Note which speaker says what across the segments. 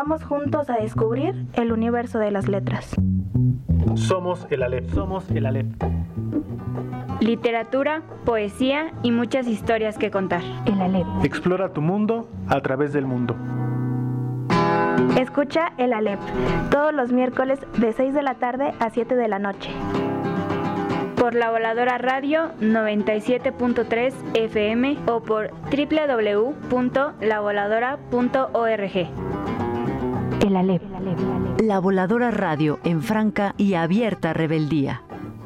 Speaker 1: Vamos juntos a descubrir el universo de las letras.
Speaker 2: Somos el Aleph. Somos el Aleph.
Speaker 3: Literatura, poesía y muchas historias que contar.
Speaker 1: El Aleph.
Speaker 2: Explora tu mundo a través del mundo.
Speaker 1: Escucha El Aleph todos los miércoles de 6 de la tarde a 7 de la noche.
Speaker 3: Por La Voladora Radio 97.3 FM o por www.lavoladora.org.
Speaker 1: El Aleph.
Speaker 4: La Voladora Radio en franca y abierta rebeldía.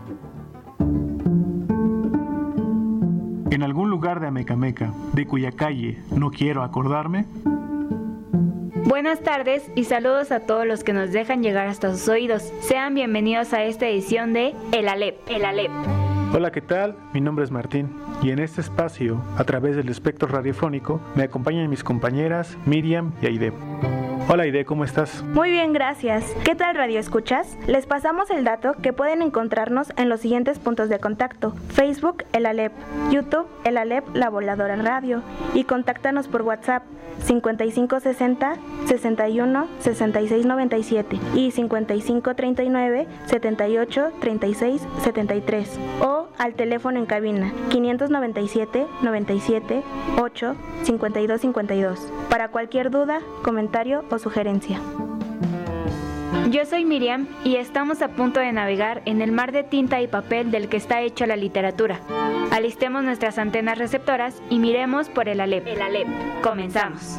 Speaker 2: En algún lugar de Amecameca, de cuya calle no quiero acordarme.
Speaker 3: Buenas tardes y saludos a todos los que nos dejan llegar hasta sus oídos. Sean bienvenidos a esta edición de El Aleph. El Aleph.
Speaker 2: Hola, ¿qué tal? Mi nombre es Martín y en este espacio, a través del espectro radiofónico, me acompañan mis compañeras Miriam y Aide. Hola Aide, ¿cómo estás?
Speaker 1: Muy bien, gracias. ¿Qué tal, Radio Escuchas? Les pasamos el dato que pueden encontrarnos en los siguientes puntos de contacto: Facebook, El Aleph; YouTube, El Aleph, La Voladora Radio; y contáctanos por WhatsApp 5560 61 66 97 y 5539 78 36 73, o al teléfono en cabina 597 97 8 52 52 para cualquier duda, comentario o sugerencia.
Speaker 3: Yo soy Miriam y estamos a punto de navegar en el mar de tinta y papel del que está hecha la literatura. Alistemos nuestras antenas receptoras y miremos por El Aleph. El Aleph. Comenzamos.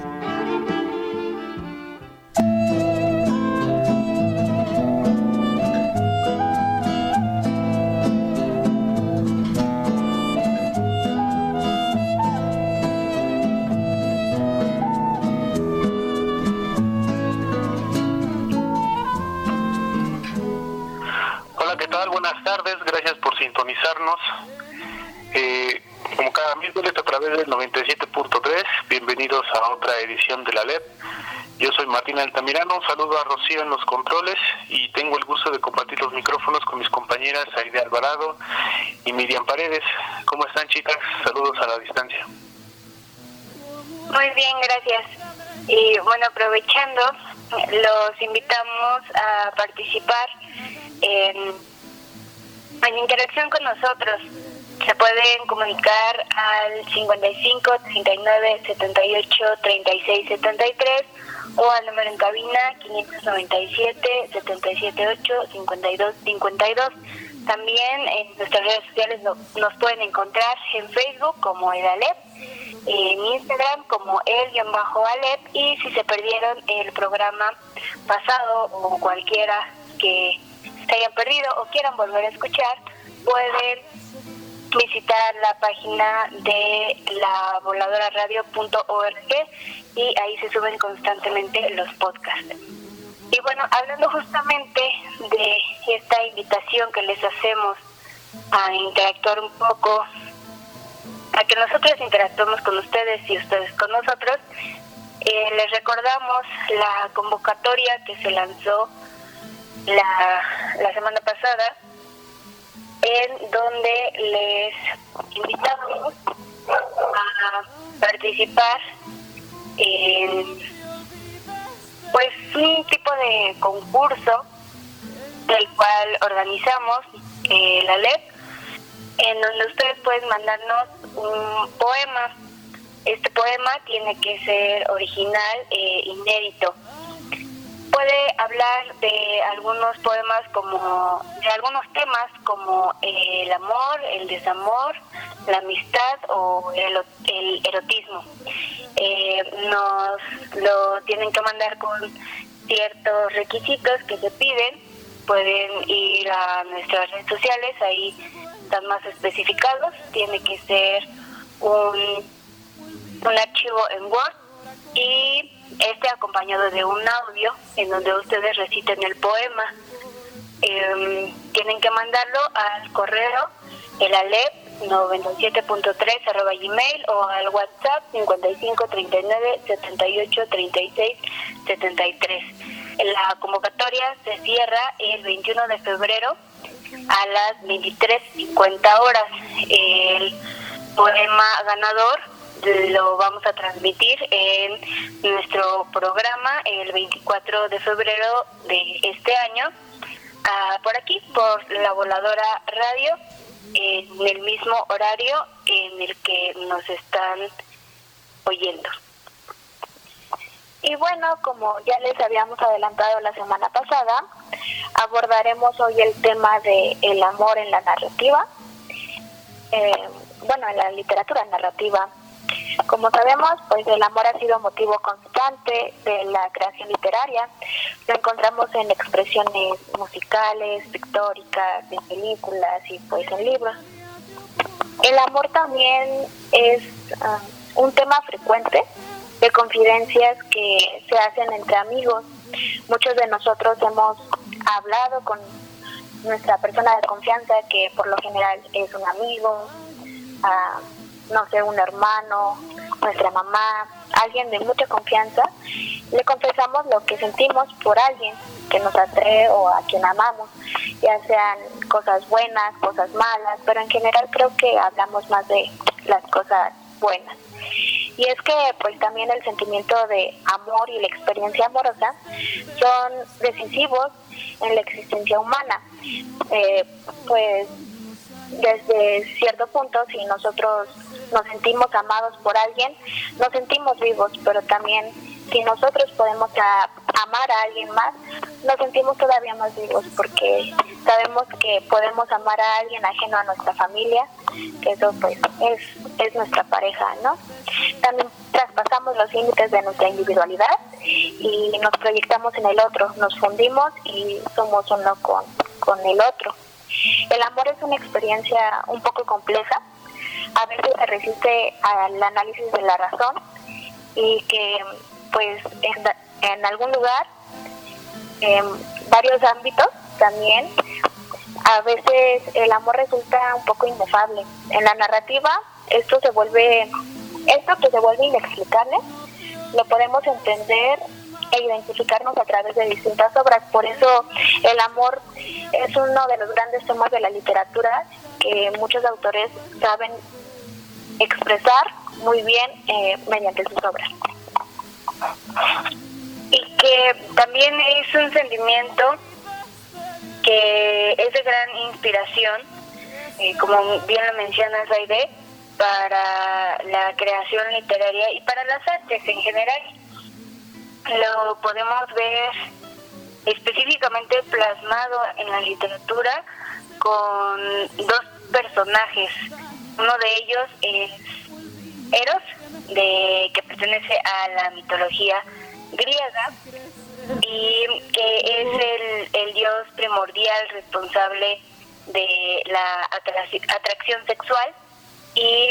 Speaker 5: ¿Qué tal? Buenas tardes, gracias por sintonizarnos. Como cada miércoles a través del 97.3, bienvenidos a otra edición de La Aleph. Yo soy Martín Altamirano, un saludo a Rocío en los controles y tengo el gusto de compartir los micrófonos con mis compañeras Aide Alvarado y Miriam Paredes. ¿Cómo están, chicas? Saludos a la distancia.
Speaker 6: Muy bien, gracias. Y bueno, aprovechando, los invitamos a participar en interacción con nosotros. Se pueden comunicar al 55 39 78 36 73 o al número en cabina 597 778 52 52. También en nuestras redes sociales nos pueden encontrar en Facebook como El Aleph, en Instagram como El-Aleph, y si se perdieron el programa pasado o cualquiera que se hayan perdido o quieran volver a escuchar, pueden visitar la página de lavoladoraradio.org y ahí se suben constantemente los podcasts. Y bueno, hablando justamente de esta invitación que les hacemos a interactuar un poco, a que nosotros interactuemos con ustedes y ustedes con nosotros, les recordamos la convocatoria que se lanzó la semana pasada, en donde les invitamos a participar en un tipo de concurso del cual organizamos el Aleph, en donde ustedes pueden mandarnos un poema. Este poema tiene que ser original e inédito. Puede hablar de algunos poemas de algunos temas como el amor, el desamor, la amistad o el erotismo. Nos lo tienen que mandar con ciertos requisitos que se piden. Pueden ir a nuestras redes sociales, ahí están más especificados. Tiene que ser un archivo en Word y acompañado de un audio en donde ustedes reciten el poema. Tienen que mandarlo al correo elalep97.3@gmail o al WhatsApp 55 39 78 36 73. La convocatoria se cierra el 21 de febrero a las 23:50 horas. El poema ganador lo vamos a transmitir en nuestro programa el 24 de febrero de este año, por aquí, por La Voladora Radio, en el mismo horario en el que nos están oyendo. Y bueno, como ya les habíamos adelantado la semana pasada, abordaremos hoy el tema de el amor en la narrativa, en la literatura narrativa. Como sabemos, pues el amor ha sido motivo constante de la creación literaria. Lo encontramos en expresiones musicales, pictóricas, en películas y pues en libros. El amor también es un tema frecuente de confidencias que se hacen entre amigos. Muchos de nosotros hemos hablado con nuestra persona de confianza, que por lo general es un amigo, un hermano, nuestra mamá, alguien de mucha confianza. Le confesamos lo que sentimos por alguien que nos atrae o a quien amamos, ya sean cosas buenas, cosas malas, pero en general creo que hablamos más de las cosas buenas. Y es que pues también el sentimiento de amor y la experiencia amorosa son decisivos en la existencia humana. Pues desde cierto punto, si nosotros nos sentimos amados por alguien, nos sentimos vivos, pero también si nosotros podemos amar a alguien más, nos sentimos todavía más vivos, porque sabemos que podemos amar a alguien ajeno a nuestra familia, que eso pues es nuestra pareja, ¿no? También traspasamos los límites de nuestra individualidad y nos proyectamos en el otro, nos fundimos y somos uno con el otro. El amor es una experiencia un poco compleja, a veces se resiste al análisis de la razón y que pues en algún lugar, en varios ámbitos también, a veces el amor resulta un poco inefable. En la narrativa esto que se vuelve inexplicable, lo podemos entender e identificarnos a través de distintas obras. Por eso el amor es uno de los grandes temas de la literatura que muchos autores saben expresar muy bien mediante sus obras. Y que también es un sentimiento que es de gran inspiración, como bien lo mencionas, Aide, para la creación literaria y para las artes en general. Lo podemos ver específicamente plasmado en la literatura con dos personajes. Uno de ellos es Eros, que pertenece a la mitología griega y que es el dios primordial responsable de la atracción sexual y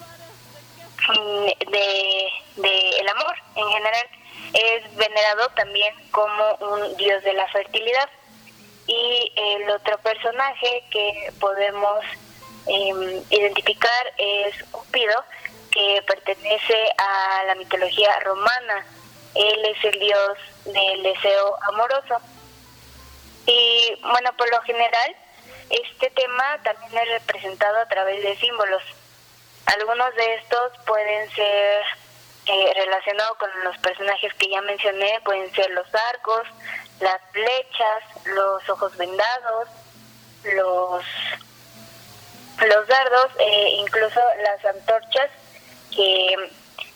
Speaker 6: de el amor en general. Es venerado también como un dios de la fertilidad. Y el otro personaje que podemos identificar es Cúpido, que pertenece a la mitología romana. Él es el dios del deseo amoroso. Y bueno, por lo general, este tema también es representado a través de símbolos. Algunos de estos pueden ser relacionados con los personajes que ya mencioné, pueden ser los arcos, las flechas, los ojos vendados, los dardos, incluso las antorchas que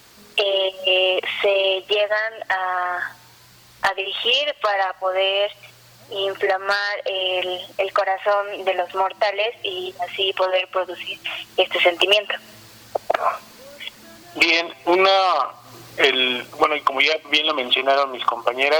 Speaker 6: se llegan a dirigir para poder inflamar el corazón de los mortales y así poder producir este sentimiento.
Speaker 5: Bien, y como ya bien lo mencionaron mis compañeras,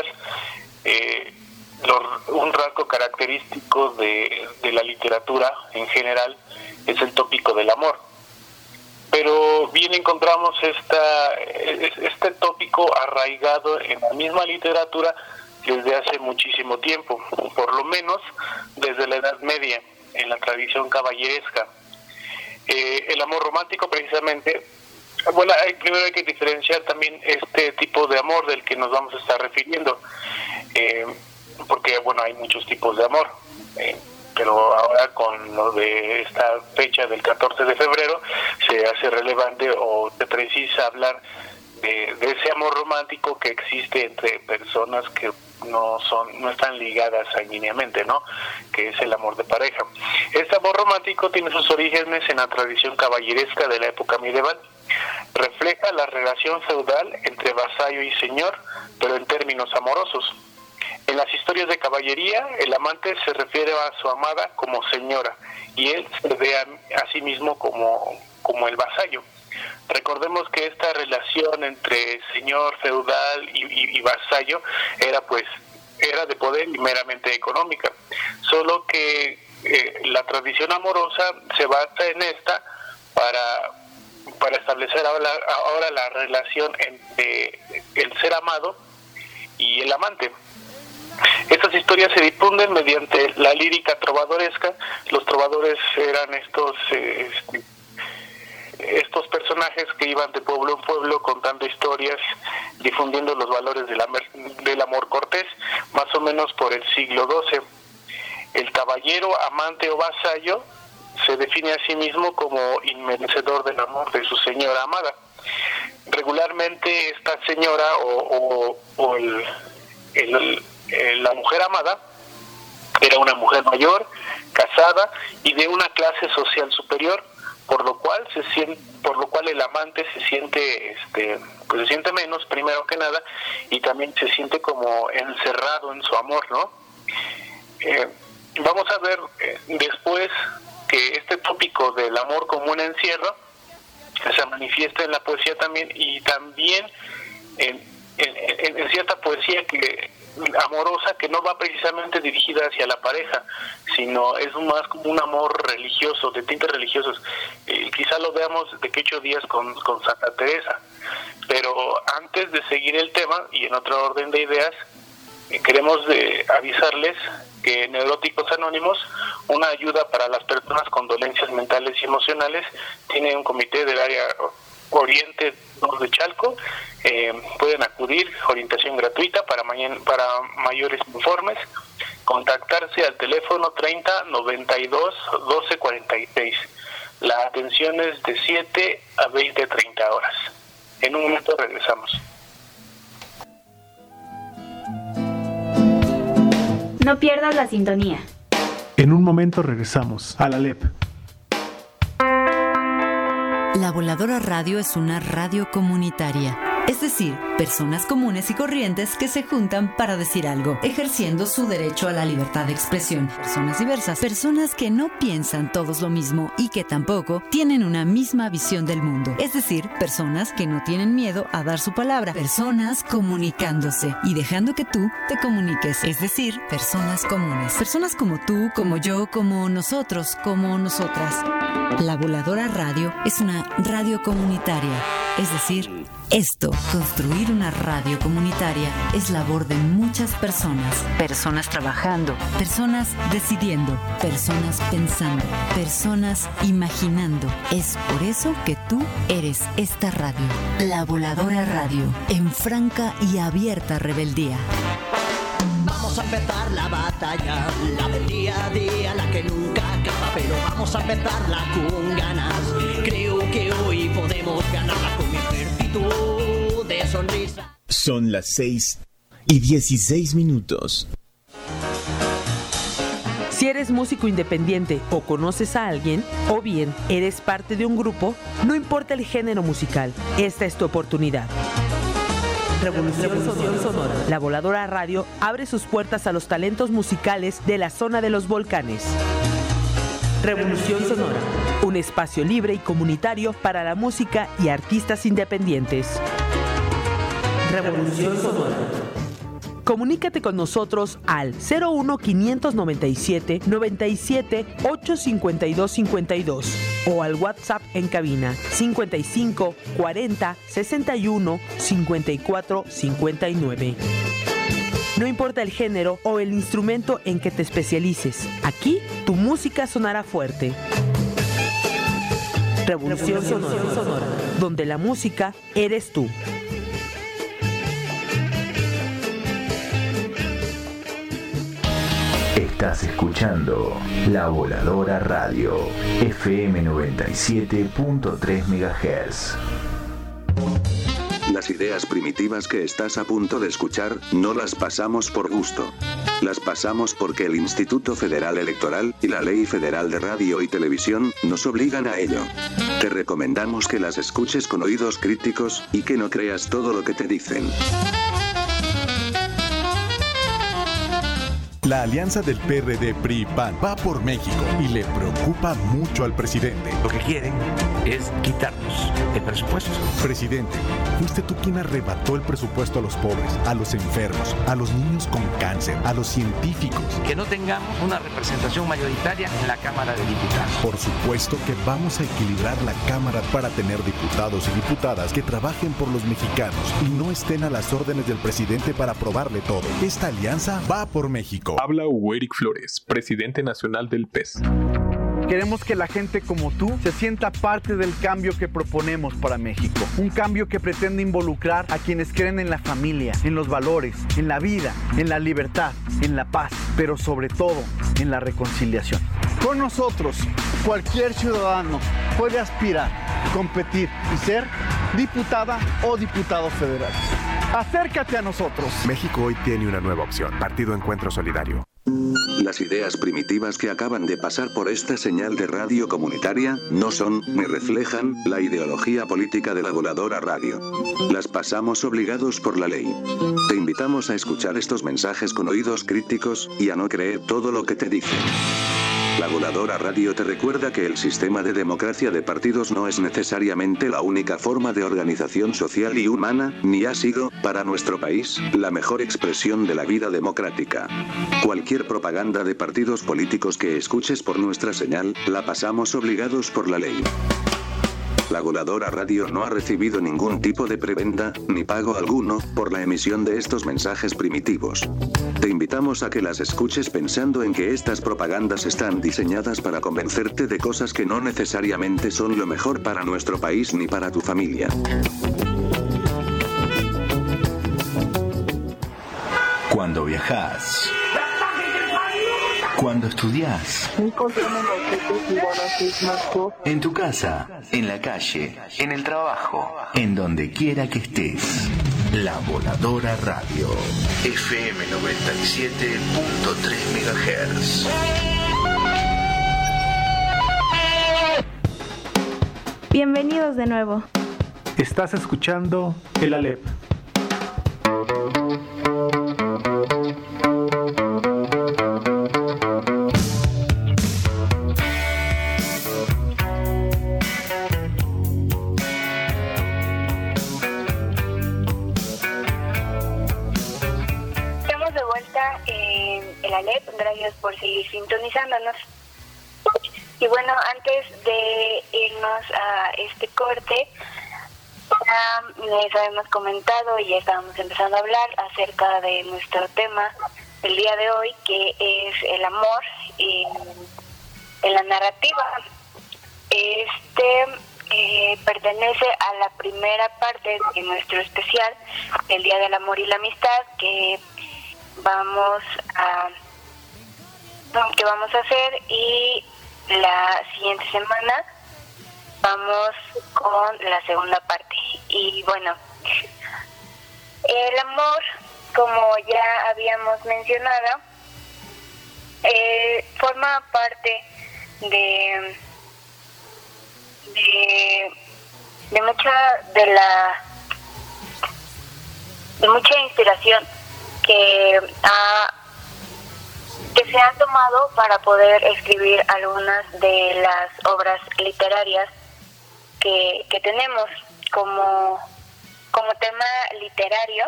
Speaker 5: un rasgo característico de la literatura en general es el tópico del amor. Pero bien encontramos este tópico arraigado en la misma literatura desde hace muchísimo tiempo, por lo menos desde la Edad Media, en la tradición caballeresca. El amor romántico, precisamente, primero hay que diferenciar también este tipo de amor del que nos vamos a estar refiriendo, porque hay muchos tipos de amor. pero ahora con lo de esta fecha del 14 de febrero se hace relevante o se precisa hablar de ese amor romántico que existe entre personas que no están ligadas sanguíneamente, ¿no? Que es el amor de pareja. Este amor romántico tiene sus orígenes en la tradición caballeresca de la época medieval. Refleja la relación feudal entre vasallo y señor, pero en términos amorosos. En las historias de caballería, el amante se refiere a su amada como señora y él se ve a sí mismo como el vasallo. Recordemos que esta relación entre señor feudal y vasallo era de poder y meramente económica, solo que la tradición amorosa se basa en esta para establecer ahora la relación entre el ser amado y el amante. Estas historias se difunden mediante la lírica trovadoresca. Los trovadores eran estos personajes que iban de pueblo en pueblo contando historias, difundiendo los valores del amor cortés, más o menos por el siglo XII. El caballero, amante o vasallo se define a sí mismo como inmerecedor del amor de su señora amada. Regularmente esta señora la mujer amada era una mujer mayor, casada y de una clase social superior, por lo cual el amante se siente menos, primero que nada, y también se siente como encerrado en su amor, ¿no? Vamos a ver después que este tópico del amor como un encierro se manifiesta en la poesía también, y también en cierta poesía amorosa que no va precisamente dirigida hacia la pareja, sino es más como un amor religioso, de tintes religiosos. Quizá lo veamos de que 8 días con Santa Teresa. Pero antes de seguir el tema, y en otro orden de ideas, queremos avisarles que Neuróticos Anónimos, una ayuda para las personas con dolencias mentales y emocionales, tiene un comité del área Oriente de Chalco. Pueden acudir, orientación gratuita para mayores informes, contactarse al teléfono 30 92 12 46. La atención es de 7 a 20 30 horas. En un momento regresamos.
Speaker 3: No pierdas la sintonía.
Speaker 2: En un momento regresamos a la LEP.
Speaker 4: La Voladora Radio es una radio comunitaria. Es decir, personas comunes y corrientes que se juntan para decir algo, ejerciendo su derecho a la libertad de expresión. Personas diversas, personas que no piensan todos lo mismo y que tampoco tienen una misma visión del mundo. Es decir, personas que no tienen miedo a dar su palabra. Personas comunicándose y dejando que tú te comuniques. Es decir, personas comunes. Personas como tú, como yo, como nosotros, como nosotras. La Voladora Radio es una radio comunitaria. Es decir, construir una radio comunitaria es labor de muchas personas. Personas trabajando, personas decidiendo, personas pensando, personas imaginando. Es por eso que tú eres esta radio. La Voladora Radio, en franca y abierta rebeldía.
Speaker 7: Vamos a empezar la batalla, la del día a día, la que nunca acaba, pero vamos a empezarla con ganas. Creo que hoy podemos ganarla con mi ejército de sonrisa.
Speaker 8: Son las 6:16.
Speaker 9: Si eres músico independiente o conoces a alguien, o bien eres parte de un grupo, no importa el género musical, esta es tu oportunidad. Revolución Sonora. La Voladora Radio abre sus puertas a los talentos musicales de la zona de los volcanes. Revolución Sonora, un espacio libre y comunitario para la música y artistas independientes. Revolución Sonora. Comunícate con nosotros al 01 597 97 852 52 o al WhatsApp en cabina 55 40 61 54 59. No importa el género o el instrumento en que te especialices, aquí tu música sonará fuerte. Revolución Sonora, donde la música eres tú.
Speaker 8: Estás escuchando La Voladora Radio, FM 97.3 MHz.
Speaker 10: Las ideas primitivas que estás a punto de escuchar, no las pasamos por gusto. Las pasamos porque el Instituto Federal Electoral y la Ley Federal de Radio y Televisión nos obligan a ello. Te recomendamos que las escuches con oídos críticos y que no creas todo lo que te dicen.
Speaker 11: La alianza del PRD, PRI y PAN va por México y le preocupa mucho al presidente.
Speaker 12: Lo que quieren es quitarnos el presupuesto.
Speaker 11: Presidente, fuiste tú quien arrebató el presupuesto a los pobres, a los enfermos, a los niños con cáncer, a los científicos.
Speaker 12: Que no tengamos una representación mayoritaria en la Cámara de Diputados.
Speaker 11: Por supuesto que vamos a equilibrar la Cámara para tener diputados y diputadas que trabajen por los mexicanos y no estén a las órdenes del presidente para aprobarle todo. Esta alianza va por México.
Speaker 13: Habla Hugo Eric Flores, presidente nacional del PES.
Speaker 14: Queremos que la gente como tú se sienta parte del cambio que proponemos para México. Un cambio que pretende involucrar a quienes creen en la familia, en los valores, en la vida, en la libertad, en la paz, pero sobre todo en la reconciliación. Con nosotros, cualquier ciudadano puede aspirar, competir y ser diputada o diputado federal. Acércate a nosotros.
Speaker 15: México hoy tiene una nueva opción. Partido Encuentro Solidario.
Speaker 10: Las ideas primitivas que acaban de pasar por esta señal de radio comunitaria no son, ni reflejan, la ideología política de La Voladora Radio. Las pasamos obligados por la ley. Te invitamos a escuchar estos mensajes con oídos críticos y a no creer todo lo que te dicen. La Voladora Radio te recuerda que el sistema de democracia de partidos no es necesariamente la única forma de organización social y humana, ni ha sido, para nuestro país, la mejor expresión de la vida democrática. Cualquier propaganda de partidos políticos que escuches por nuestra señal, la pasamos obligados por la ley. La Voladora Radio no ha recibido ningún tipo de prebenda, ni pago alguno, por la emisión de estos mensajes primitivos. Te invitamos a que las escuches pensando en que estas propagandas están diseñadas para convencerte de cosas que no necesariamente son lo mejor para nuestro país ni para tu familia.
Speaker 8: Cuando viajas, cuando estudias, en tu casa, en la calle, en el trabajo, en donde quiera que estés. La Voladora Radio, FM 97.3 MHz.
Speaker 1: Bienvenidos de nuevo.
Speaker 2: Estás escuchando el ALEP.
Speaker 6: Gracias por seguir sintonizándonos. Y bueno, antes de irnos a este corte, les habíamos comentado y ya estábamos empezando a hablar acerca de nuestro tema del día de hoy, que es el amor en la narrativa. Pertenece a la primera parte de nuestro especial, el Día del Amor y la Amistad, que vamos a hacer, y la siguiente semana vamos con la segunda parte. Y bueno, el amor, como ya habíamos mencionado, forma parte de mucha inspiración que se han tomado para poder escribir algunas de las obras literarias que tenemos como tema literario.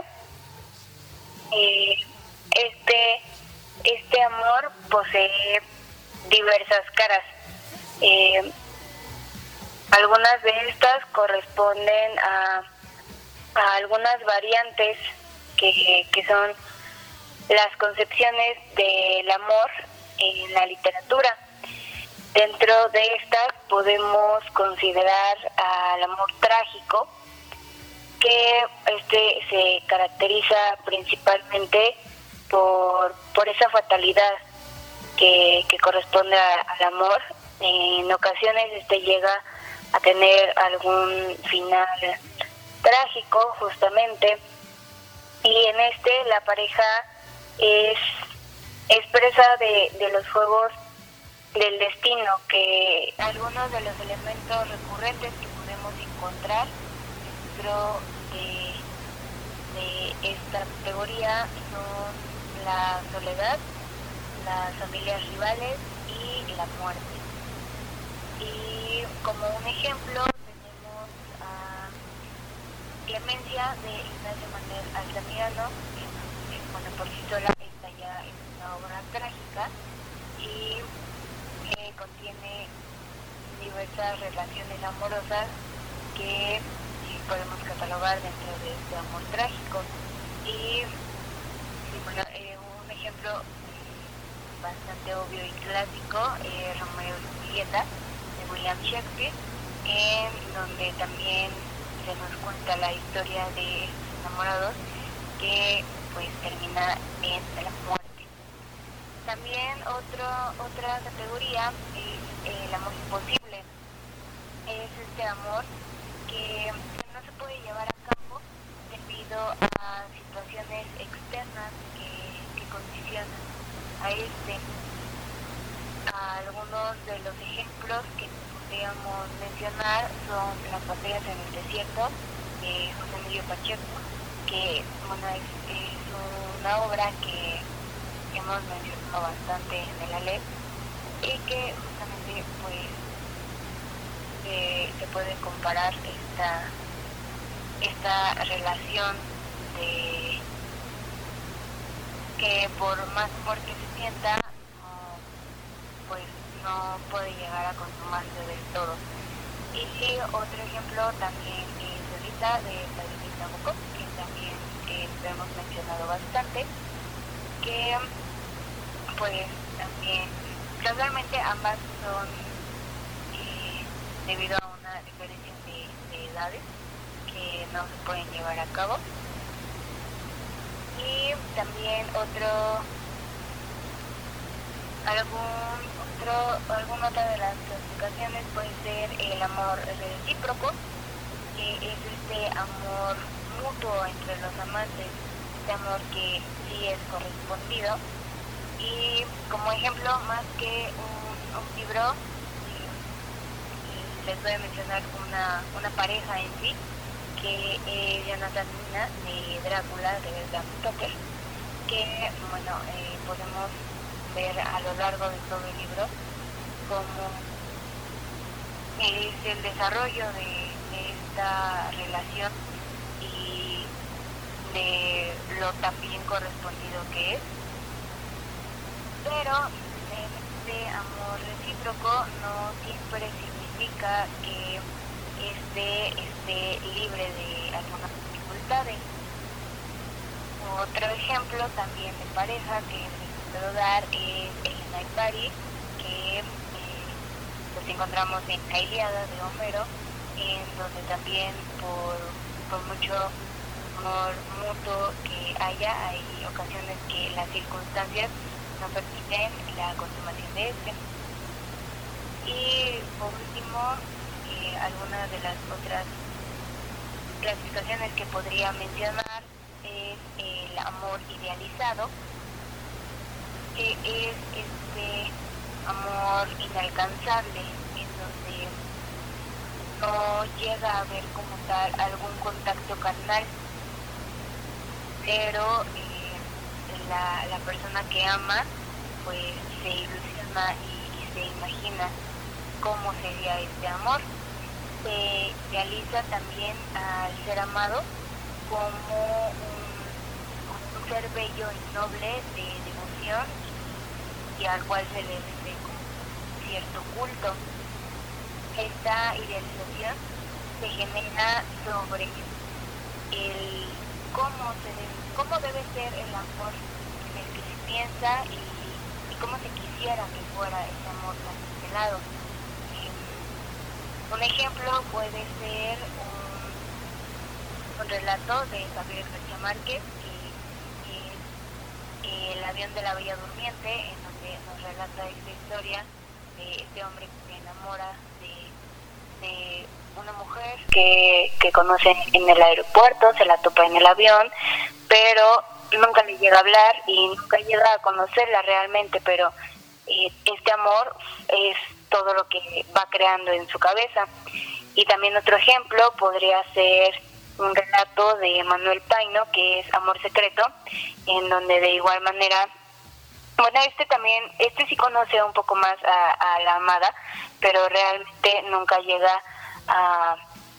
Speaker 6: Este amor posee diversas caras. Algunas de estas corresponden a algunas variantes que son las concepciones del amor en la literatura. Dentro de estas podemos considerar al amor trágico, que se caracteriza principalmente por esa fatalidad que corresponde al amor. En ocasiones llega a tener algún final trágico justamente, y en la pareja es presa de los juegos del destino, que algunos de los elementos recurrentes que podemos encontrar dentro de esta categoría son la soledad, las familias rivales y la muerte. Y como un ejemplo tenemos a Clemencia de Ignacio Manuel Altamirano, que bueno, por sí sola esta ya es una obra trágica y que contiene diversas relaciones amorosas que podemos catalogar dentro de este amor trágico. Y bueno, un ejemplo bastante obvio y clásico, Romeo y Julieta de William Shakespeare, en donde también se nos cuenta la historia de estos enamorados que pues termina en la muerte. También otra categoría es el amor imposible. Es este amor que no se puede llevar a cabo debido a situaciones externas que condicionan a algunos de los ejemplos que podríamos mencionar son Las batallas en el desierto de José Emilio Pacheco, que bueno, es una obra que hemos mencionado bastante en el ALEP y que justamente pues se puede comparar esta relación de que por más amor que se sienta pues no puede llegar a consumarse del todo. Y otro ejemplo también es Lolita de Vladimir Nabokov, que también lo hemos mencionado bastante, que pues también casualmente ambas son debido a una diferencia de edades que no se pueden llevar a cabo. Y también alguna otra de las clasificaciones puede ser el amor recíproco, que es este amor mutuo entre los amantes, este amor que sí es correspondido. Y como ejemplo, más que un libro, les voy a mencionar una pareja en sí, que es Jonathan Mina de Drácula de Bram Stoker, que bueno, podemos ver a lo largo de todo el libro cómo es el desarrollo de esta relación y de lo también correspondido que es. Pero este amor recíproco no siempre significa que esté libre de algunas dificultades. Otro ejemplo también de pareja que les puedo dar es Helena y Paris, que los encontramos en la Ilíada de Homero, en donde también por mucho amor mutuo que haya, hay ocasiones que las circunstancias no permiten la consumación de este. Y por último, algunas de las otras clasificaciones que podría mencionar es el amor idealizado, que es este amor inalcanzable, en donde no llega a haber como tal algún contacto carnal, pero la persona que ama pues se ilusiona y se imagina cómo sería este amor. Se realiza también al ser amado como un ser bello y noble de devoción y al cual se le rinde cierto culto. Esta idealización se genera sobre el cómo debe ser el amor en el que se piensa y cómo se quisiera que fuera ese amor tan estelado. Un ejemplo puede ser un relato de Gabriel García Márquez, que es El avión de la Bella Durmiente, en donde nos relata esta historia de este hombre que se enamora de una mujer que conoce en el aeropuerto, se la topa en el avión, pero nunca le llega a hablar y nunca llega a conocerla realmente, pero este amor es todo lo que va creando en su cabeza. Y también otro ejemplo podría ser un relato de Manuel Paino, que es Amor Secreto, en donde de igual manera, bueno, este sí conoce un poco más a la amada, pero realmente nunca llega a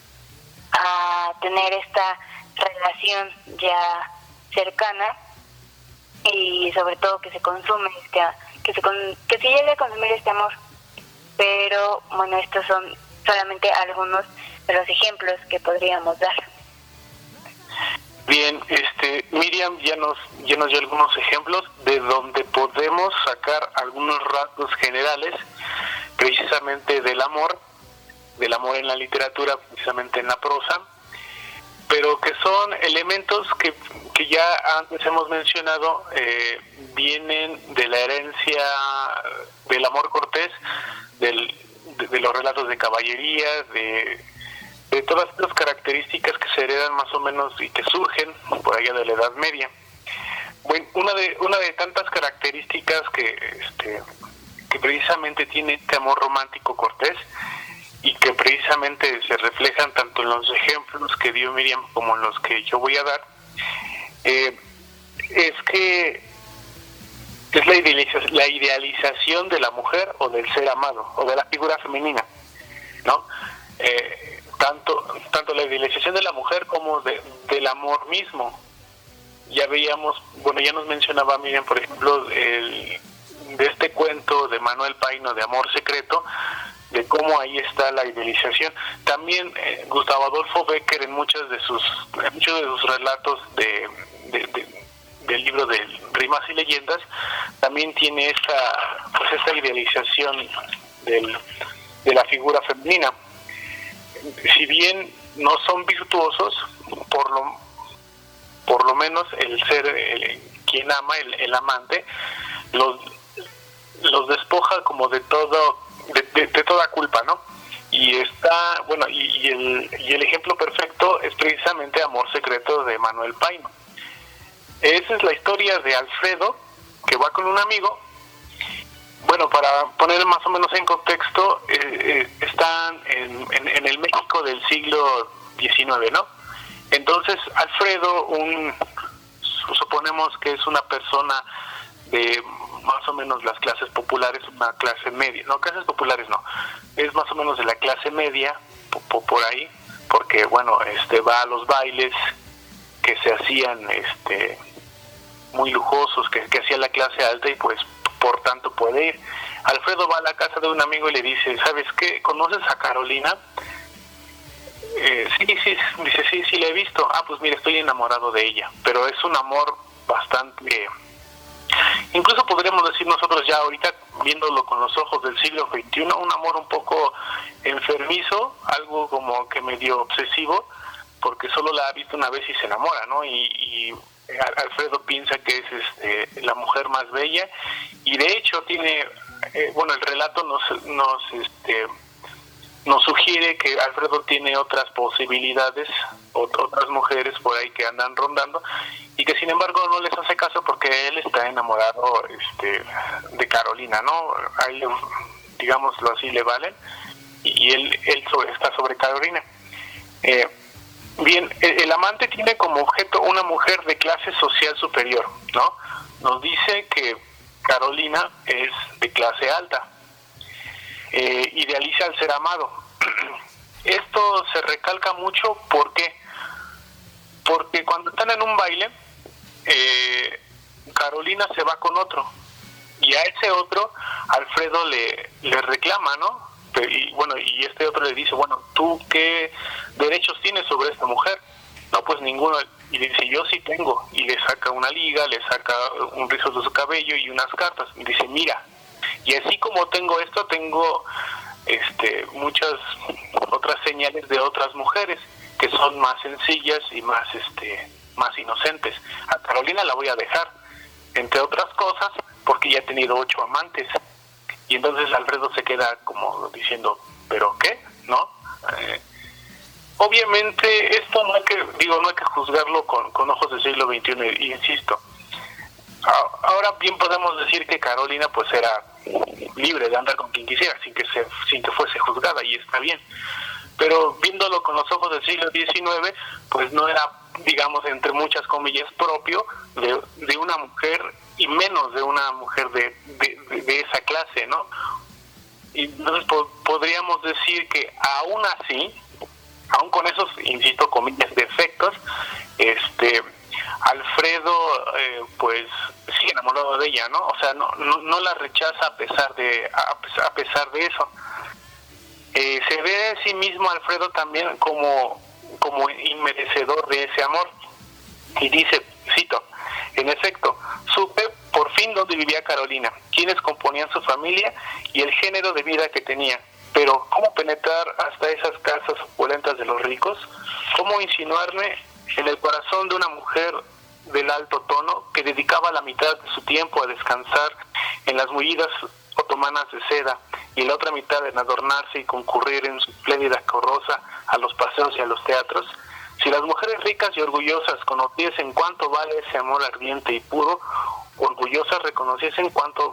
Speaker 6: tener esta relación ya cercana, y sobre todo que se consume que se llegue a consumir este amor. Pero bueno, estos son solamente algunos de los ejemplos que podríamos dar.
Speaker 5: Bien, Miriam ya nos dio algunos ejemplos de donde podemos sacar algunos rasgos generales precisamente del amor en la literatura, precisamente en la prosa, pero que son elementos que ya antes hemos mencionado, vienen de la herencia del amor cortés, de los relatos de caballería, de todas estas características que se heredan más o menos y que surgen por allá de la Edad Media. Bueno, una de tantas características que precisamente tiene este amor romántico cortés, y que precisamente se reflejan tanto en los ejemplos que dio Miriam como en los que yo voy a dar, es que es la idealización de la mujer o del ser amado o de la figura femenina, ¿no? Tanto la idealización de la mujer como del amor mismo. Ya veíamos, bueno, ya nos mencionaba Miriam, por ejemplo, de este cuento de Manuel Paino de Amor Secreto, de cómo ahí está la idealización. También Gustavo Adolfo Bécquer en muchos de sus relatos del libro de Rimas y Leyendas también tiene esta idealización de la figura femenina. Si bien no son virtuosos, por lo menos el ser quien ama, el amante, los despoja como de toda culpa, ¿no? Y está, bueno, y el ejemplo perfecto es precisamente Amor Secreto de Manuel Paino. Esa es la historia de Alfredo, que va con un amigo. Bueno, para poner más o menos en contexto, están en el México del siglo XIX, ¿no? Entonces, Alfredo, suponemos que es una persona de más o menos las clases populares, una clase media, no, clases populares no, es más o menos de la clase media, por ahí, porque bueno, va a los bailes que se hacían muy lujosos, que hacía la clase alta, y pues por tanto puede ir. Alfredo va a la casa de un amigo y le dice, ¿sabes qué? ¿Conoces a Carolina? Sí, dice, sí, la he visto. Ah, pues mira, estoy enamorado de ella, pero es un amor bastante... Incluso podríamos decir nosotros ya ahorita, viéndolo con los ojos del siglo XXI, un amor un poco enfermizo, algo como que medio obsesivo, porque solo la ha visto una vez y se enamora, ¿no? Y Alfredo piensa que es la mujer más bella, y de hecho tiene, bueno, el relato nos sugiere que Alfredo tiene otras posibilidades, otras mujeres por ahí que andan rondando, y que sin embargo no les hace caso porque él está enamorado de Carolina, ¿no? A él, digámoslo así, le valen, y él está sobre Carolina. Bien, el amante tiene como objeto una mujer de clase social superior, ¿no? Nos dice que Carolina es de clase alta. Idealiza al ser amado. Esto se recalca mucho porque cuando están en un baile, Carolina se va con otro, y a ese otro Alfredo le reclama, ¿no? Y bueno, y este otro le dice, bueno, ¿tú qué derechos tienes sobre esta mujer? No, pues ninguno. Y le dice, yo sí tengo. Y le saca una liga, le saca un rizo de su cabello y unas cartas. Y dice, mira, y así como tengo esto, tengo muchas otras señales de otras mujeres que son más sencillas y más inocentes. A Carolina la voy a dejar, entre otras cosas, porque ya ha tenido 8 amantes. Y entonces Alfredo se queda como diciendo, ¿pero qué? ¿No? Obviamente esto no hay que juzgarlo con ojos del siglo XXI, y insisto. Ahora bien podemos decir que Carolina pues era libre de andar con quien quisiera sin que fuese juzgada, y está bien. Pero viéndolo con los ojos del siglo XIX, pues no era, digamos, entre muchas comillas, propio de una mujer, y menos de una mujer de esa clase, ¿no? Y entonces podríamos decir que aún así, aún con esos, insisto, comillas, defectos, Alfredo pues sigue enamorado de ella, ¿no? O sea, no la rechaza a pesar de eso. Se ve a sí mismo Alfredo también como inmerecedor de ese amor, y dice, cito, en efecto, supe por fin dónde vivía Carolina, quiénes componían su familia y el género de vida que tenía, pero ¿cómo penetrar hasta esas casas opulentas de los ricos? ¿Cómo insinuarme en el corazón de una mujer del alto tono que dedicaba la mitad de su tiempo a descansar en las mullidas otomanas de seda y la otra mitad en adornarse y concurrir en su espléndida carroza a los paseos y a los teatros? Si las mujeres ricas y orgullosas conociesen cuánto vale ese amor ardiente y puro, orgullosas reconociesen cuánto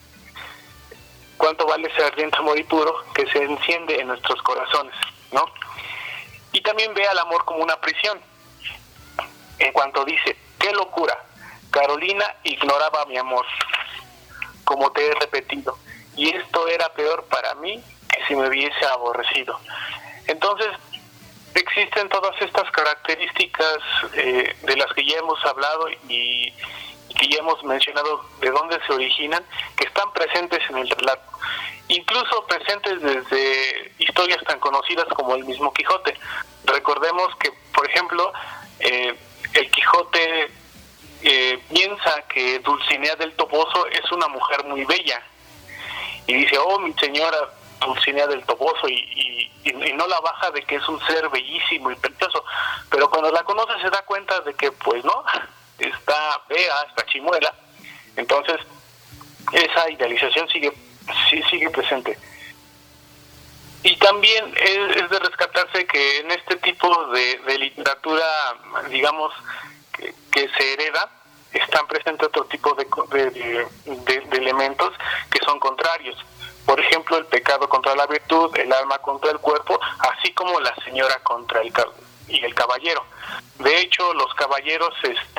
Speaker 5: vale ese ardiente amor y puro que se enciende en nuestros corazones, ¿no? Y también ve al amor como una prisión, en cuanto dice, ¡qué locura! Carolina ignoraba mi amor, como te he repetido, y esto era peor para mí que si me hubiese aborrecido. Entonces, existen todas estas características de las que ya hemos hablado y que ya hemos mencionado de dónde se originan, que están presentes en el relato, incluso presentes desde historias tan conocidas como el mismo Quijote. Recordemos que, por ejemplo, el Quijote piensa que Dulcinea del Toboso es una mujer muy bella, y dice, oh, mi señora Dulcinea del Toboso, y no la baja de que es un ser bellísimo y precioso, pero cuando la conoce se da cuenta de que pues no, está fea, está chimuela. Entonces esa idealización sigue presente. Y también es de rescatarse que en este tipo de literatura, digamos, que se hereda, están presentes otro tipo de elementos que son contrarios. Por ejemplo, el pecado contra la virtud, el alma contra el cuerpo, así como la señora contra el caballero. De hecho, los caballeros,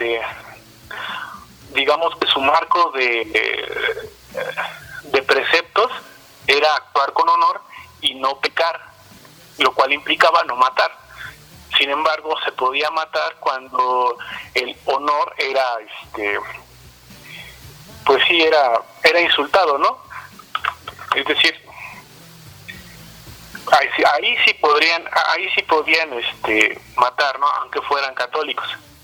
Speaker 5: digamos que su marco de preceptos era actuar con honor y no pecar, lo cual implicaba no matar. Sin embargo, se podía matar cuando el honor era, pues sí, era insultado, ¿no? Es decir, ahí sí podían matar, ¿no? Aunque fueran católicos.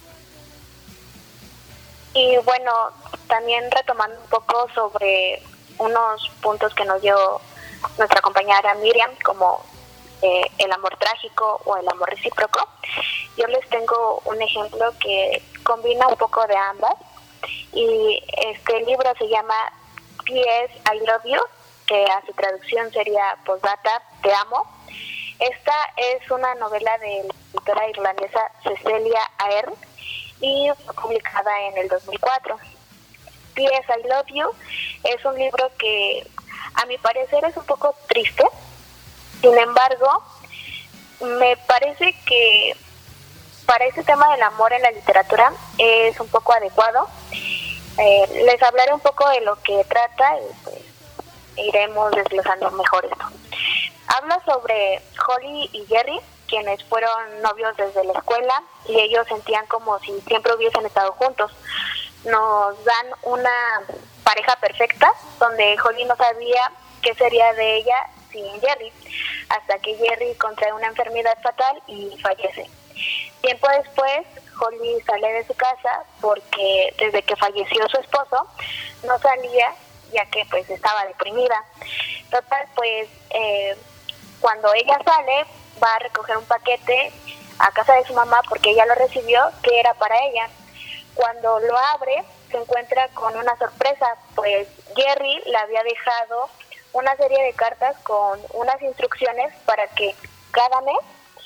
Speaker 6: Y bueno, también retomando un poco sobre unos puntos que nos dio nuestra compañera Miriam, como el amor trágico o el amor recíproco, yo les tengo un ejemplo que combina un poco de ambas, y este libro se llama P.S. I Love You, que a su traducción sería Postdata, te amo. Esta es una novela de la escritora irlandesa Cecilia Ahern y fue publicada en el 2004. P.S. I Love You es un libro que a mi parecer es un poco triste. Sin embargo, me parece que para este tema del amor en la literatura es un poco adecuado. Les hablaré un poco de lo que trata y pues iremos desglosando mejor esto. Habla sobre Holly y Jerry, quienes fueron novios desde la escuela y ellos sentían como si siempre hubiesen estado juntos. Nos dan una pareja perfecta donde Holly no sabía qué sería de ella sin Jerry, hasta que Jerry contrae una enfermedad fatal y fallece. Tiempo después, Holly sale de su casa porque desde que falleció su esposo no salía, ya que pues estaba deprimida. Total, pues cuando ella sale, va a recoger un paquete a casa de su mamá porque ella lo recibió, que era para ella. Cuando lo abre, se encuentra con una sorpresa, pues Jerry le había dejado una serie de cartas con unas instrucciones para que cada mes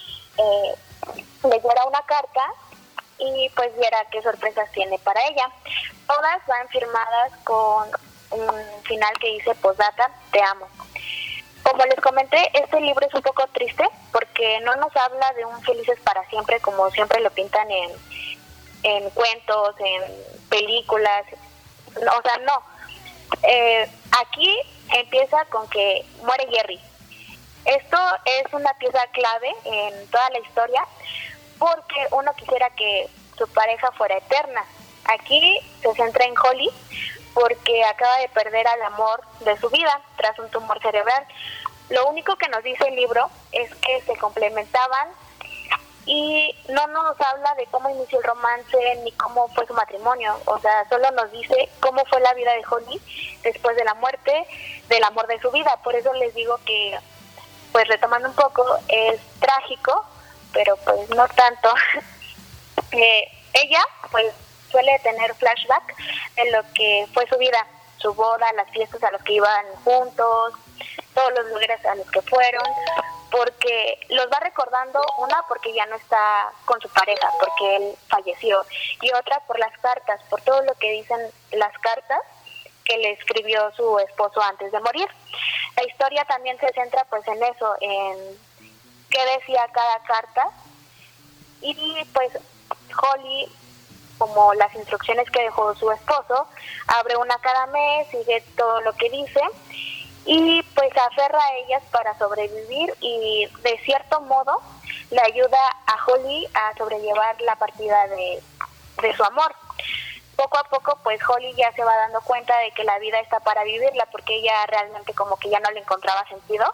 Speaker 6: leyera una carta y pues viera qué sorpresas tiene para ella. Todas van firmadas con un final que dice: postdata, te amo. Como les comenté, este libro es un poco triste porque no nos habla de un felices para siempre como siempre lo pintan en cuentos, en películas. O sea, no. Aquí empieza con que muere Jerry. Esto es una pieza clave en toda la historia porque uno quisiera que su pareja fuera eterna. Aquí se centra en Holly porque acaba de perder al amor de su vida tras un tumor cerebral. Lo único que nos dice el libro es que se complementaban y no nos habla de cómo inició el romance ni cómo fue su matrimonio. O sea, solo nos dice cómo fue la vida de Holly después de la muerte del amor de su vida. Por eso les digo que, pues retomando un poco, es trágico, pero pues no tanto. Ella pues suele tener flashback de lo que fue su vida, su boda, las fiestas a las que iban juntos, todos los lugares a los que fueron, porque los va recordando, una porque ya no está con su pareja, porque él falleció, y otra por las cartas, por todo lo que dicen las cartas que le escribió su esposo antes de morir. La historia también se centra pues en eso, en qué decía cada carta, y pues Holly, como las instrucciones que dejó su esposo, abre una cada mes, sigue todo lo que dice y pues se aferra a ellas para sobrevivir y de cierto modo le ayuda a Holly a sobrellevar la partida de su amor. Poco a poco pues Holly ya se va dando cuenta de que la vida está para vivirla porque ella realmente como que ya no le encontraba sentido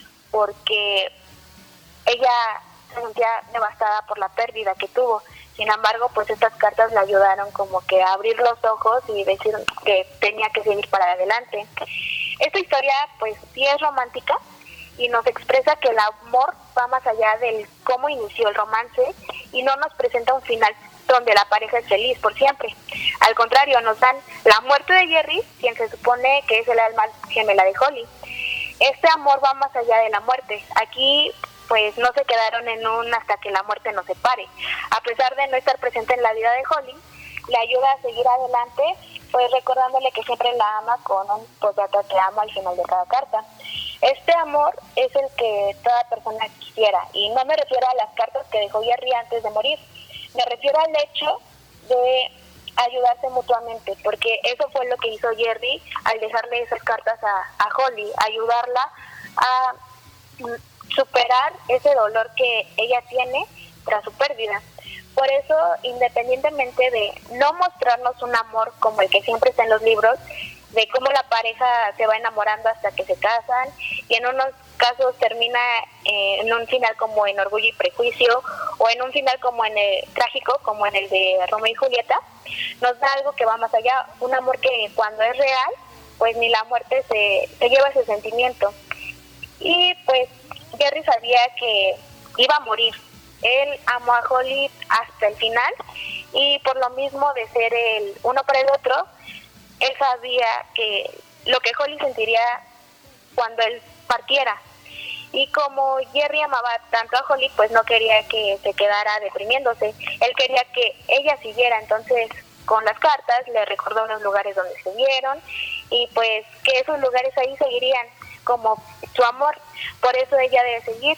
Speaker 6: porque ella se sentía devastada por la pérdida que tuvo. Sin embargo, pues estas cartas le ayudaron como que a abrir los ojos y decir que tenía que seguir para adelante. Esta historia pues sí es romántica y nos expresa que el amor va más allá del cómo inició el romance y no nos presenta un final donde la pareja es feliz por siempre. Al contrario, nos dan la muerte de Jerry, quien se supone que es el alma gemela de Holly. Este amor va más allá de la muerte. Aquí pues no se quedaron en un hasta que la muerte nos separe. A pesar de no estar presente en la vida de Holly, le ayuda a seguir adelante, pues recordándole que siempre la ama con un postdata te amo al final de cada carta. Este amor es el que toda persona quisiera, y no me refiero a las cartas que dejó Jerry antes de morir, me refiero al hecho de ayudarse mutuamente, porque eso fue lo que hizo Jerry al dejarle esas cartas a Holly, ayudarla a superar ese dolor que ella tiene tras su pérdida. Por eso, independientemente de no mostrarnos un amor como el que siempre está en los libros, de cómo la pareja se va enamorando hasta que se casan, y en unos casos termina en un final como en Orgullo y Prejuicio, o en un final como en el trágico, como en el de Romeo y Julieta, nos da algo que va más allá, un amor que cuando es real, pues ni la muerte se lleva ese sentimiento. Y pues Jerry sabía que iba a morir. Él amó a Holly hasta el final y por lo mismo de ser el uno para el otro, él sabía que lo que Holly sentiría cuando él partiera. Y como Jerry amaba tanto a Holly, pues no quería que se quedara deprimiéndose. Él quería que ella siguiera, entonces con las cartas le recordó los lugares donde se vieron y pues que esos lugares ahí seguirían como su amor. Por eso ella debe seguir.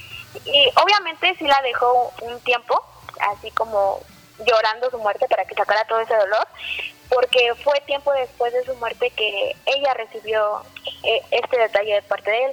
Speaker 6: Y obviamente sí la dejó un tiempo, así como llorando su muerte para que sacara todo ese dolor, porque fue tiempo después de su muerte que ella recibió este detalle de parte de él.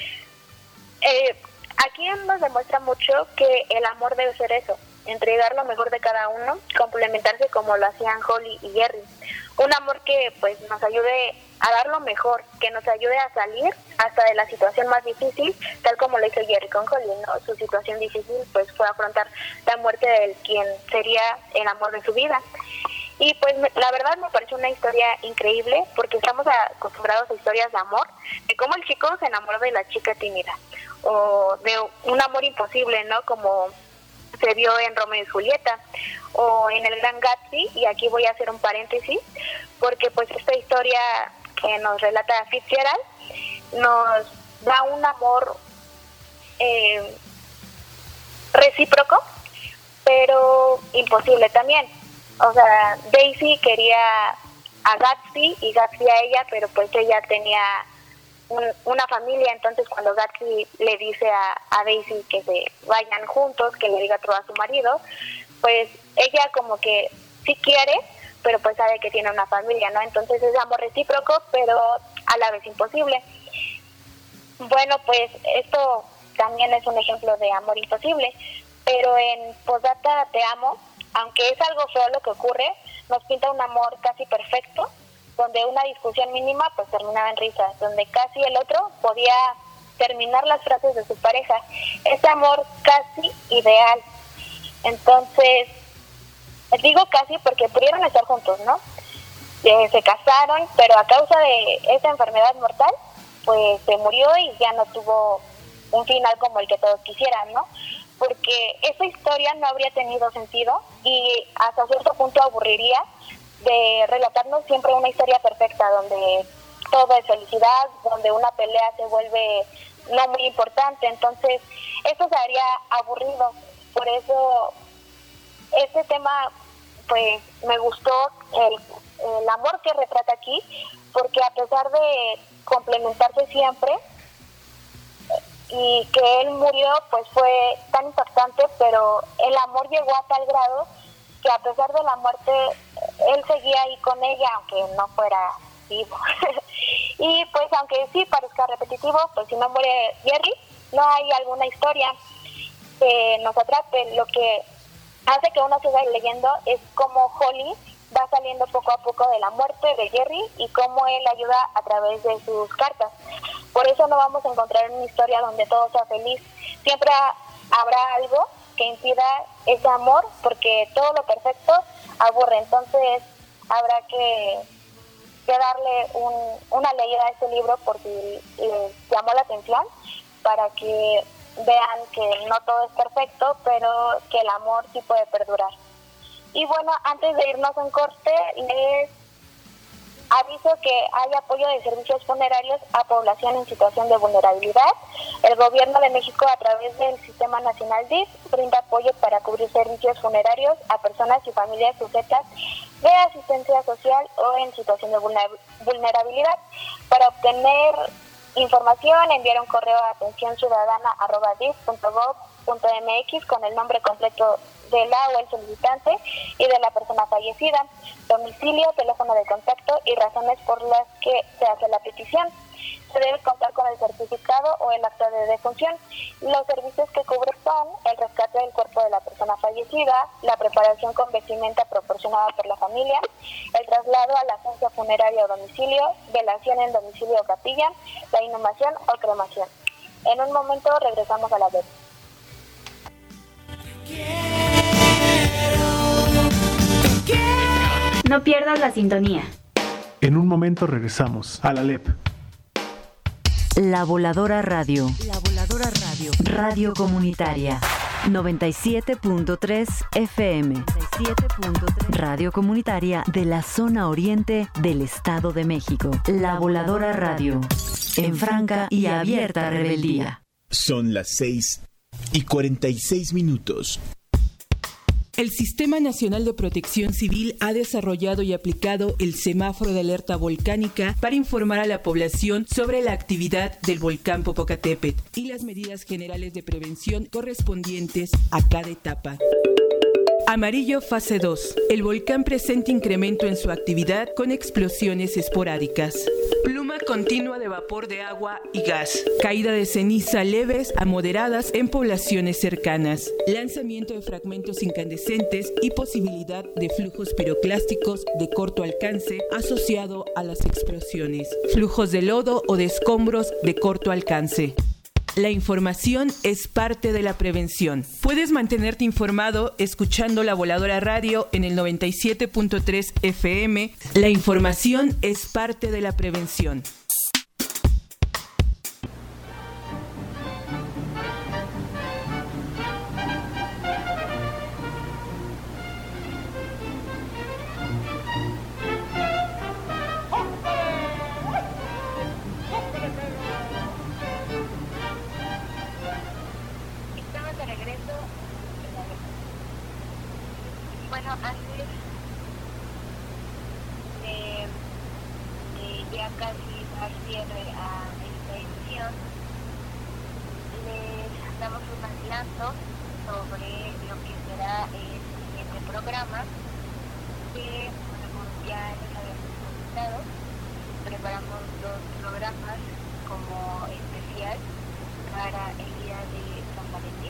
Speaker 6: Aquí nos demuestra mucho que el amor debe ser eso, entregar lo mejor de cada uno, complementarse como lo hacían Holly y Jerry. Un amor que pues nos ayude a dar lo mejor, que nos ayude a salir hasta de la situación más difícil, tal como lo hizo Jerry con Holly, ¿no? Su situación difícil pues fue afrontar la muerte de quien sería el amor de su vida. Y pues la verdad me parece una historia increíble, porque estamos acostumbrados a historias de amor, de cómo el chico se enamoró de la chica tímida, o de un amor imposible, ¿no? Como se vio en Romeo y Julieta o en El Gran Gatsby, y aquí voy a hacer un paréntesis porque pues esta historia que nos relata Fitzgerald nos da un amor recíproco, pero imposible también. O sea, Daisy quería a Gatsby y Gatsby a ella, pero pues ella tenía una familia. Entonces cuando Gatsby le dice a Daisy que se vayan juntos, que le diga todo a su marido, pues ella como que sí quiere, pero pues sabe que tiene una familia, ¿no? Entonces es amor recíproco, pero a la vez imposible. Bueno, pues esto también es un ejemplo de amor imposible, pero en Posdata Te Amo, aunque es algo feo lo que ocurre, nos pinta un amor casi perfecto, donde una discusión mínima pues terminaba en risas, donde casi el otro podía terminar las frases de su pareja. Ese amor casi ideal. Entonces, digo casi porque pudieron estar juntos, ¿no? Se casaron, pero a causa de esa enfermedad mortal, pues se murió y ya no tuvo un final como el que todos quisieran, ¿no? Porque esa historia no habría tenido sentido y hasta cierto punto aburriría de relatarnos siempre una historia perfecta donde todo es felicidad, donde una pelea se vuelve no muy importante. Entonces eso se haría aburrido. Por eso este tema pues me gustó el amor que retrata aquí, porque a pesar de complementarse siempre y que él murió, pues fue tan impactante, pero el amor llegó a tal grado que a pesar de la muerte él seguía ahí con ella, aunque no fuera vivo. Y pues aunque sí parezca repetitivo, pues si no muere Jerry, no hay alguna historia que nos atrape. Lo que hace que uno siga leyendo es cómo Holly va saliendo poco a poco de la muerte de Jerry y cómo él ayuda a través de sus cartas. Por eso no vamos a encontrar una historia donde todo sea feliz. Siempre habrá algo que impida ese amor, porque todo lo perfecto aburre. Entonces habrá que darle una leída a este libro por si les llamó la atención, para que vean que no todo es perfecto, pero que el amor sí puede perdurar. Y bueno, antes de irnos en corte, les aviso que hay apoyo de servicios funerarios a población en situación de vulnerabilidad. El Gobierno de México, a través del Sistema Nacional DIF, brinda apoyo para cubrir servicios funerarios a personas y familias sujetas de asistencia social o en situación de vulnerabilidad. Para obtener información, enviar un correo a atencionciudadana@dif.gov.mx con el nombre completo de la o el solicitante y de la persona fallecida, domicilio, teléfono de contacto y razones por las que se hace la petición. Se debe contar con el certificado o el acta de defunción. Los servicios que cubre son el rescate del cuerpo de la persona fallecida, la preparación con vestimenta proporcionada por la familia, el traslado a la agencia funeraria o domicilio, velación en domicilio o capilla, la inhumación o cremación. En un momento regresamos a la web.
Speaker 3: No pierdas la sintonía.
Speaker 2: En un momento regresamos a la LEP.
Speaker 4: La Voladora Radio. La Voladora Radio. Radio comunitaria. 97.3 FM. 97.3. Radio comunitaria de la zona oriente del Estado de México. La Voladora Radio. En franca y abierta rebeldía.
Speaker 16: Son las 6:46.
Speaker 17: El Sistema Nacional de Protección Civil ha desarrollado y aplicado el semáforo de alerta volcánica para informar a la población sobre la actividad del volcán Popocatépetl y las medidas generales de prevención correspondientes a cada etapa. Amarillo fase 2. El volcán presenta incremento en su actividad con explosiones esporádicas. Pluma continua de vapor de agua y gas. Caída de ceniza leves a moderadas en poblaciones cercanas. Lanzamiento de fragmentos incandescentes y posibilidad de flujos piroclásticos de corto alcance asociado a las explosiones. Flujos de lodo o de escombros de corto alcance. La información es parte de la prevención. Puedes mantenerte informado escuchando La Voladora Radio en el 97.3 FM. La información es parte de la prevención.
Speaker 6: casi dar cierre a esta edición, les damos un adelanto sobre lo que será el siguiente programa, que como ya les habíamos comentado, preparamos 2 programas como especial para el día de San Valentín,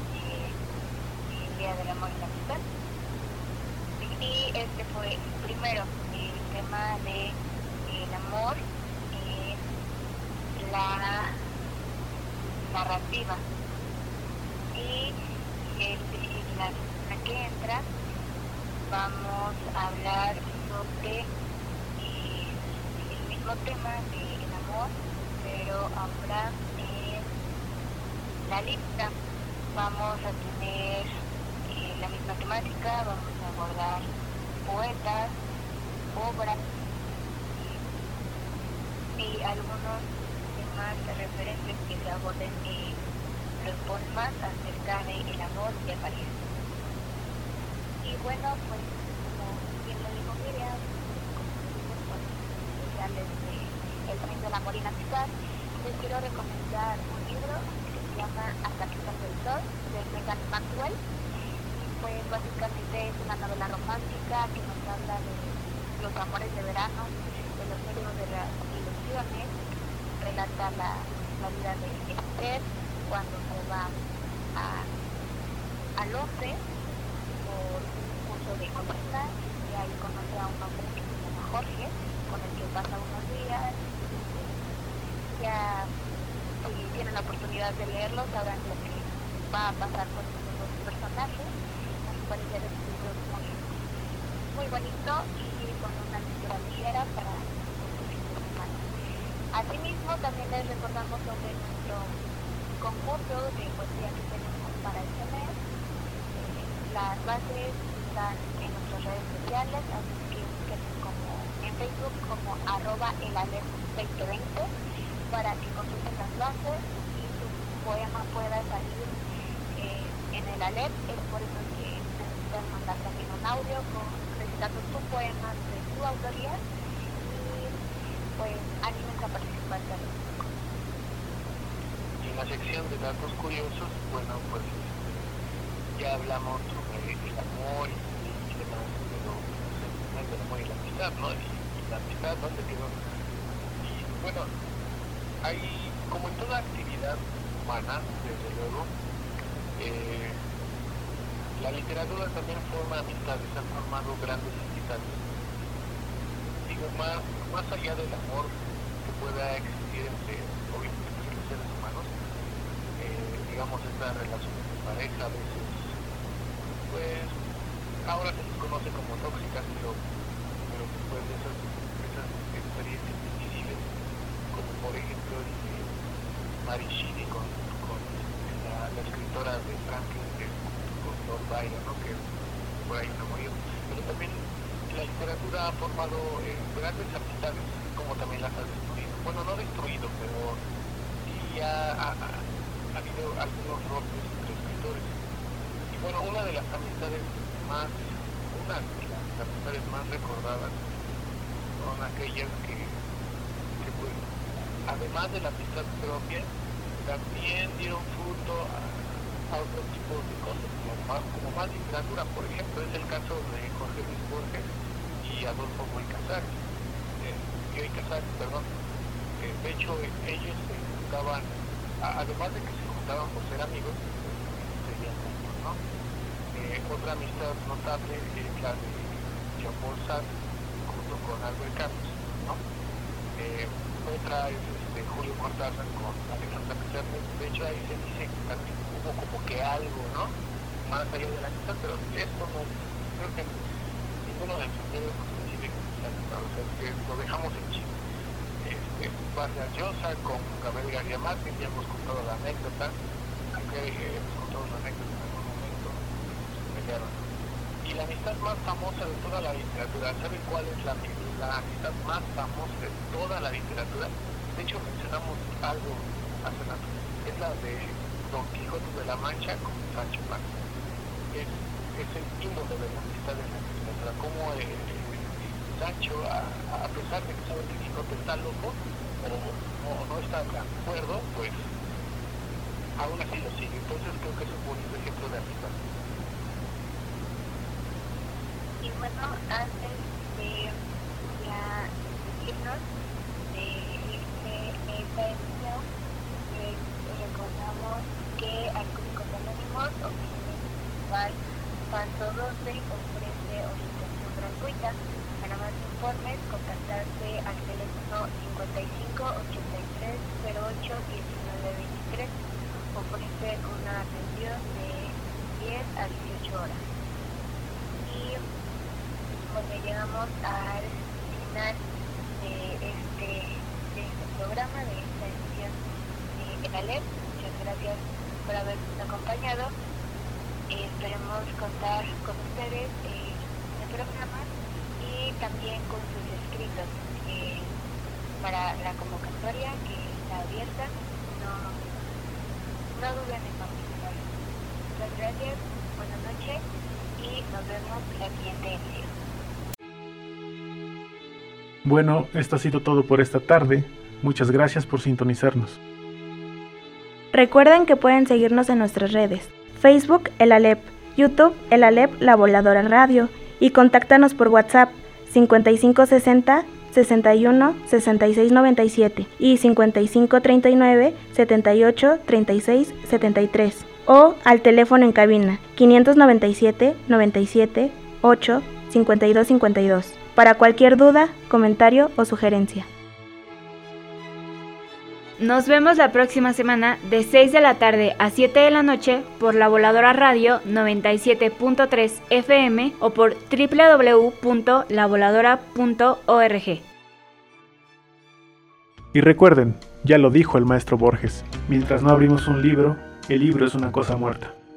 Speaker 6: el día del amor y la amistad. Y este fue el primero, el tema de el amor en la narrativa. Y la semana que entra vamos a hablar sobre el mismo tema del amor, pero ahora en la lista vamos a tener la misma temática, vamos a abordar poetas, obras y algunos temas referentes que se aborden los poemas acerca del amor y el país. Y bueno, pues como bien lo dijo Miriam, pues, especiales de El tren del amor y la amistad, les quiero recomendar un libro que se llama Hasta que salga el sol, de Megan Maxwell. Pues básicamente es una novela romántica que nos habla de los amores de verano, de los medios de las ilusiones, relata la vida de Esther cuando se va a Londres por un curso de cocina y ahí conoce a un hombre que se llama Jorge, con el que pasa unos días. Ya si tienen la oportunidad de leerlo sabrán lo que va a pasar con estos 2 personajes. Parecer es un libro muy bonito y con una lectura ligera para este fin de semana. Asimismo, también les recordamos sobre nuestro concurso de poesía que tenemos para este mes. Las bases están en nuestras redes sociales, así que búsquenos como en Facebook como @elalep2020 para que consulten las bases y su poema pueda salir en el ALEP. Es por eso que pueden mandar también un audio recitando sus poemas de su autoría y pues anímense a participar también.
Speaker 5: Y en la sección de datos curiosos, bueno, pues ya hablamos sobre el amor y demás, pero no es el amor y la amistad, ¿no? Y la amistad, ¿dónde quedó? Y bueno, hay, como en toda actividad humana, desde luego, la literatura también forma amistades, han formado grandes amistades. Digo, más allá del amor que pueda existir entre, obviamente, los seres humanos, digamos, estas relaciones de pareja a veces, pues, ahora se les conoce como tóxicas, pero después de esas experiencias difíciles, como por ejemplo Mary Shelley con la escritora de Frankenstein, Lord Byron, ¿no? Que por ahí no murió, pero también la literatura ha formado grandes amistades, como también las ha destruido. Bueno, no destruido, pero sí ha habido algunos roces entre escritores. Y bueno, una de las amistades más recordadas son aquellas que pues, además de la amistad propia, también dieron fruto a otro tipo de cosas, como más literatura. Por ejemplo, es el caso de Jorge Luis Borges y Adolfo Bioy Casares. De hecho, ellos se juntaban, además de que se juntaban por ser amigos, serían amigos, ¿no? Otra amistad notable es la de Jean-Paul Sartre junto con Albert Camus, ¿no? Otra es Julio Cortázar con Alejandra Pizarro. De hecho, ahí se dice que también hubo como que algo, ¿no? Más allá de la amistad, pero esto no, creo que ninguno de sus dedos nos coincide con la amistad, o sea, que lo dejamos en Chile. Vargas Llosa con Gabriel García Márquez, ya hemos contado la anécdota, aunque hemos contado la anécdota en algún momento, se pelearon. Y la amistad más famosa de toda la literatura, ¿saben cuál es la amistad más famosa de toda la literatura? De hecho, mencionamos algo hace rato, es la de Don Quijote de la Mancha con Sancho Panza. Es el símbolo de la amistad en la literatura, como Sancho, a pesar de que sabe que el Quijote está loco o no está de acuerdo, pues aún así lo sigue. Entonces creo que es un bonito ejemplo de amistad.
Speaker 6: Y bueno, antes de irnos de esta edición, recordamos que Alcohólicos Anónimos, oficina municipal Paso 12, ofrece orientación gratuita. Para más informes, contactarse al teléfono 55 83 08 19 23. Ofrece una atención de 10 a 18 horas. Y bueno, llegamos al final de este programa, de esta edición de la LEP. Muchas gracias por habernos acompañado. Esperemos contar con ustedes en el programa y también con sus escritos para la convocatoria que está abierta. No duden en participar. Muchas gracias, buenas noches y nos vemos la siguiente edición.
Speaker 2: Bueno, esto ha sido todo por esta tarde. Muchas gracias por sintonizarnos.
Speaker 1: Recuerden que pueden seguirnos en nuestras redes: Facebook, el ALEP, YouTube, el ALEP La Voladora Radio, y contáctanos por WhatsApp 5560 61 66 97 y 5539 78 36 73, o al teléfono en cabina 597 97 8 52 52 para cualquier duda, comentario o sugerencia.
Speaker 3: Nos vemos la próxima semana de 6 de la tarde a 7 de la noche por La Voladora Radio 97.3 FM o por www.lavoladora.org.
Speaker 2: Y recuerden, ya lo dijo el maestro Borges, mientras no abrimos un libro, el libro es una cosa muerta.